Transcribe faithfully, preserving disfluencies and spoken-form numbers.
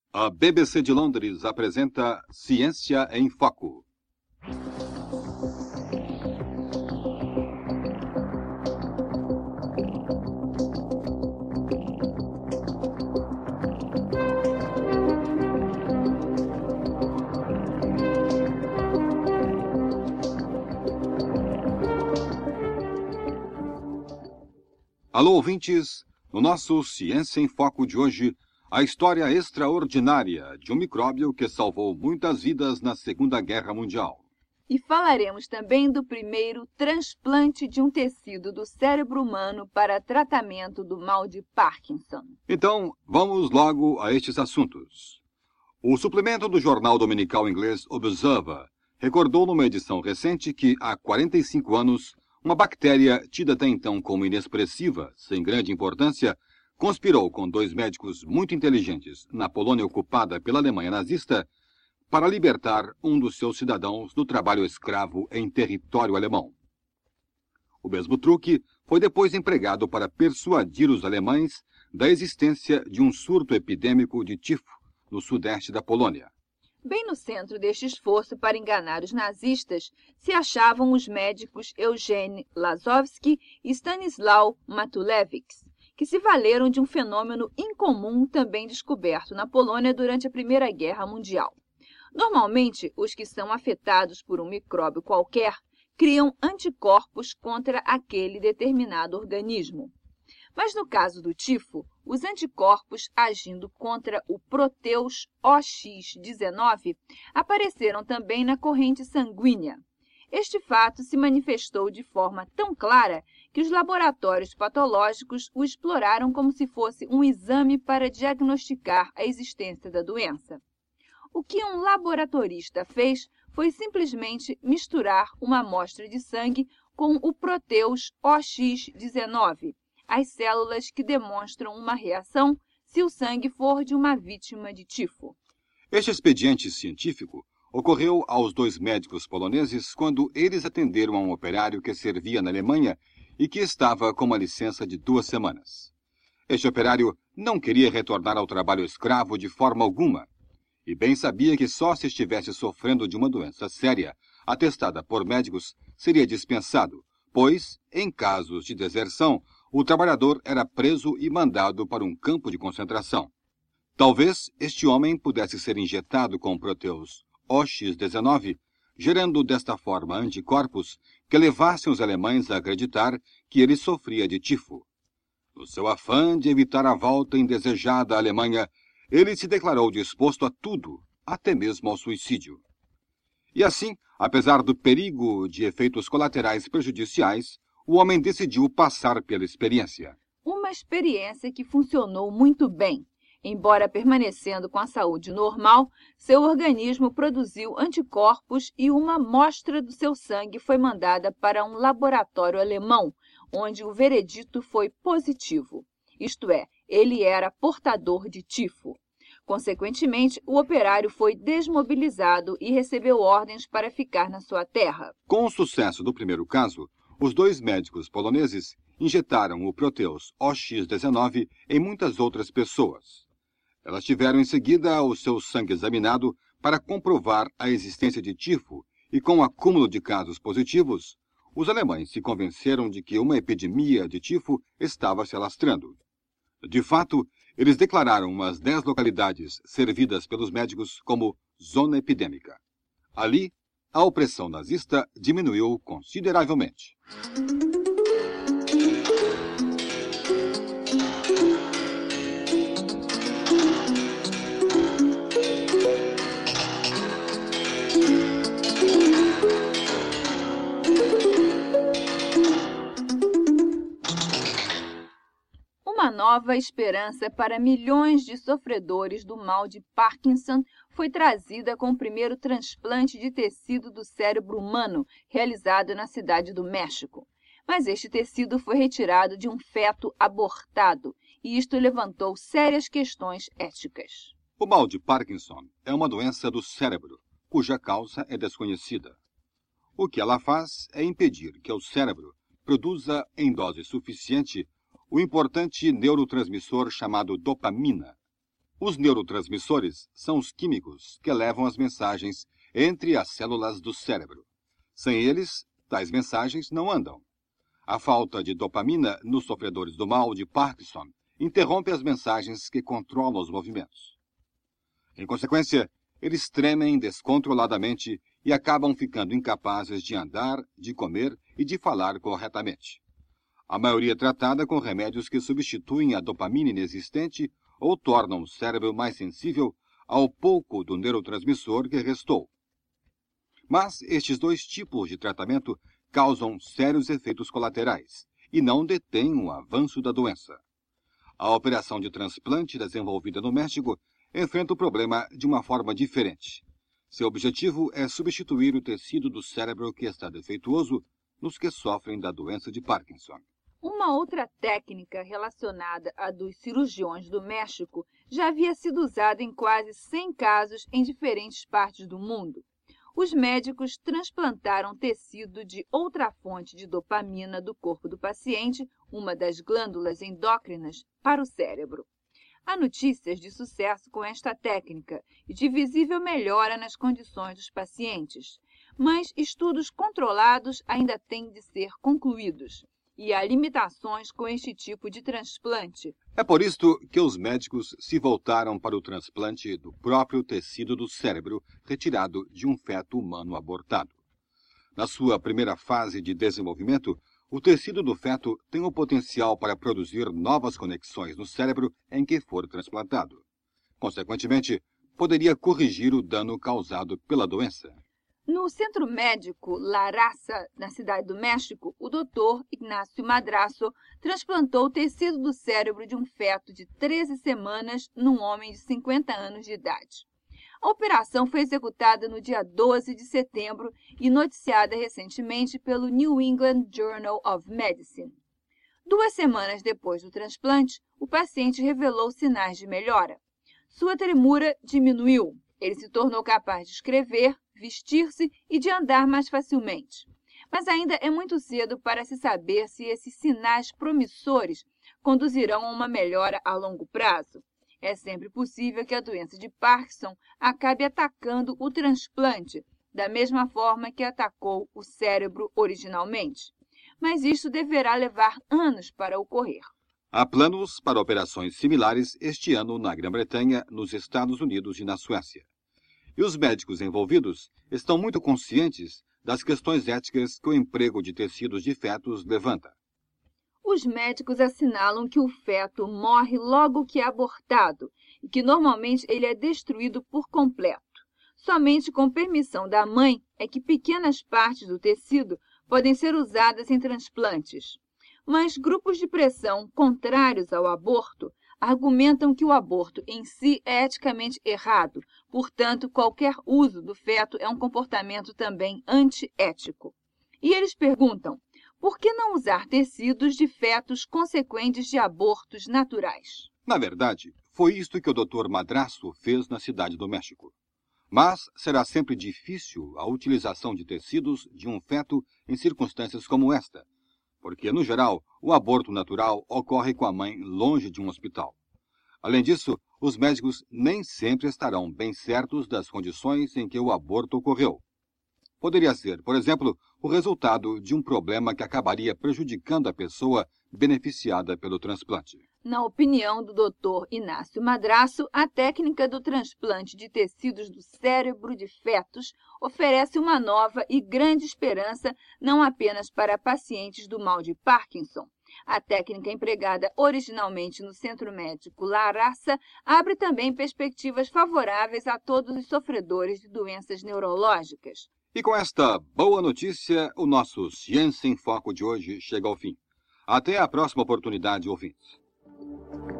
A B B C de Londres apresenta Ciência em Foco. Alô, ouvintes! No nosso Ciência em Foco de hoje, a história extraordinária de um micróbio que salvou muitas vidas na Segunda Guerra Mundial. E falaremos também do primeiro transplante de um tecido do cérebro humano para tratamento do mal de Parkinson. Então, vamos logo a estes assuntos. O suplemento do jornal dominical inglês Observer recordou numa edição recente que, há quarenta e cinco anos, uma bactéria, tida até então como inexpressiva, sem grande importância, conspirou com dois médicos muito inteligentes na Polônia ocupada pela Alemanha nazista para libertar um dos seus cidadãos do trabalho escravo em território alemão. O mesmo truque foi depois empregado para persuadir os alemães da existência de um surto epidêmico de tifo no sudeste da Polônia. Bem no centro deste esforço para enganar os nazistas se achavam os médicos Eugene Lasowski e Stanisław Matulewicz, que se valeram de um fenômeno incomum também descoberto na Polônia durante a Primeira Guerra Mundial. Normalmente, os que são afetados por um micróbio qualquer criam anticorpos contra aquele determinado organismo. Mas no caso do tifo, os anticorpos agindo contra o Proteus O X dezenove apareceram também na corrente sanguínea. Este fato se manifestou de forma tão clara que os laboratórios patológicos o exploraram como se fosse um exame para diagnosticar a existência da doença. O que um laboratorista fez foi simplesmente misturar uma amostra de sangue com o Proteus O X dezenove, as células que demonstram uma reação se o sangue for de uma vítima de tifo. Este expediente científico ocorreu aos dois médicos poloneses quando eles atenderam a um operário que servia na Alemanha e que estava com uma licença de duas semanas. Este operário não queria retornar ao trabalho escravo de forma alguma e bem sabia que só se estivesse sofrendo de uma doença séria, atestada por médicos, seria dispensado, pois, em casos de deserção, o trabalhador era preso e mandado para um campo de concentração. Talvez este homem pudesse ser injetado com Proteus O X dezenove, gerando desta forma anticorpos que levassem os alemães a acreditar que ele sofria de tifo. No seu afã de evitar a volta indesejada à Alemanha, ele se declarou disposto a tudo, até mesmo ao suicídio. E assim, apesar do perigo de efeitos colaterais prejudiciais, o homem decidiu passar pela experiência. Uma experiência que funcionou muito bem. Embora permanecendo com a saúde normal, seu organismo produziu anticorpos e uma amostra do seu sangue foi mandada para um laboratório alemão, onde o veredito foi positivo. Isto é, ele era portador de tifo. Consequentemente, o operário foi desmobilizado e recebeu ordens para ficar na sua terra. Com o sucesso do primeiro caso, os dois médicos poloneses injetaram o Proteus O X dezenove em muitas outras pessoas. Elas tiveram em seguida o seu sangue examinado para comprovar a existência de tifo e, com o acúmulo de casos positivos, os alemães se convenceram de que uma epidemia de tifo estava se alastrando. De fato, eles declararam umas dez localidades servidas pelos médicos como zona epidêmica. Ali, a opressão nazista diminuiu consideravelmente. Uma nova esperança para milhões de sofredores do mal de Parkinson foi trazida com o primeiro transplante de tecido do cérebro humano realizado na cidade do México. Mas este tecido foi retirado de um feto abortado e isto levantou sérias questões éticas. O mal de Parkinson é uma doença do cérebro, cuja causa é desconhecida. O que ela faz é impedir que o cérebro produza em dose suficiente o importante neurotransmissor chamado dopamina. Os neurotransmissores são os químicos que levam as mensagens entre as células do cérebro. Sem eles, tais mensagens não andam. A falta de dopamina nos sofredores do mal de Parkinson interrompe as mensagens que controlam os movimentos. Em consequência, eles tremem descontroladamente e acabam ficando incapazes de andar, de comer e de falar corretamente. A maioria é tratada com remédios que substituem a dopamina inexistente ou tornam o cérebro mais sensível ao pouco do neurotransmissor que restou. Mas estes dois tipos de tratamento causam sérios efeitos colaterais e não detêm o avanço da doença. A operação de transplante desenvolvida no México enfrenta o problema de uma forma diferente. Seu objetivo é substituir o tecido do cérebro que está defeituoso nos que sofrem da doença de Parkinson. Uma outra técnica relacionada à dos cirurgiões do México já havia sido usada em quase cem casos em diferentes partes do mundo. Os médicos transplantaram tecido de outra fonte de dopamina do corpo do paciente, uma das glândulas endócrinas, para o cérebro. Há notícias de sucesso com esta técnica e de visível melhora nas condições dos pacientes, mas estudos controlados ainda têm de ser concluídos. E há limitações com este tipo de transplante. É por isto que os médicos se voltaram para o transplante do próprio tecido do cérebro retirado de um feto humano abortado. Na sua primeira fase de desenvolvimento, o tecido do feto tem o potencial para produzir novas conexões no cérebro em que for transplantado. Consequentemente, poderia corrigir o dano causado pela doença. No Centro Médico La Raza, na Cidade do México, o doutor Ignacio Madrazo transplantou o tecido do cérebro de um feto de treze semanas num homem de cinquenta anos de idade. A operação foi executada no dia doze de setembro e noticiada recentemente pelo New England Journal of Medicine. Duas semanas depois do transplante, o paciente revelou sinais de melhora. Sua tremura diminuiu. Ele se tornou capaz de escrever, vestir-se e de andar mais facilmente. Mas ainda é muito cedo para se saber se esses sinais promissores conduzirão a uma melhora a longo prazo. É sempre possível que a doença de Parkinson acabe atacando o transplante, da mesma forma que atacou o cérebro originalmente. Mas isso deverá levar anos para ocorrer. Há planos para operações similares este ano na Grã-Bretanha, nos Estados Unidos e na Suécia. E os médicos envolvidos estão muito conscientes das questões éticas que o emprego de tecidos de fetos levanta. Os médicos assinalam que o feto morre logo que é abortado e que normalmente ele é destruído por completo. Somente com permissão da mãe é que pequenas partes do tecido podem ser usadas em transplantes. Mas grupos de pressão contrários ao aborto argumentam que o aborto em si é eticamente errado, portanto, qualquer uso do feto é um comportamento também antiético. E eles perguntam, por que não usar tecidos de fetos consequentes de abortos naturais? Na verdade, foi isto que o doutor Madrazo fez na Cidade do México. Mas será sempre difícil a utilização de tecidos de um feto em circunstâncias como esta, porque, no geral, o aborto natural ocorre com a mãe longe de um hospital. Além disso, os médicos nem sempre estarão bem certos das condições em que o aborto ocorreu. Poderia ser, por exemplo, o resultado de um problema que acabaria prejudicando a pessoa beneficiada pelo transplante. Na opinião do doutor Ignacio Madrazo, a técnica do transplante de tecidos do cérebro de fetos oferece uma nova e grande esperança não apenas para pacientes do mal de Parkinson. A técnica empregada originalmente no Centro Médico La Raza abre também perspectivas favoráveis a todos os sofredores de doenças neurológicas. E com esta boa notícia, o nosso Ciência em Foco de hoje chega ao fim. Até a próxima oportunidade, ouvintes.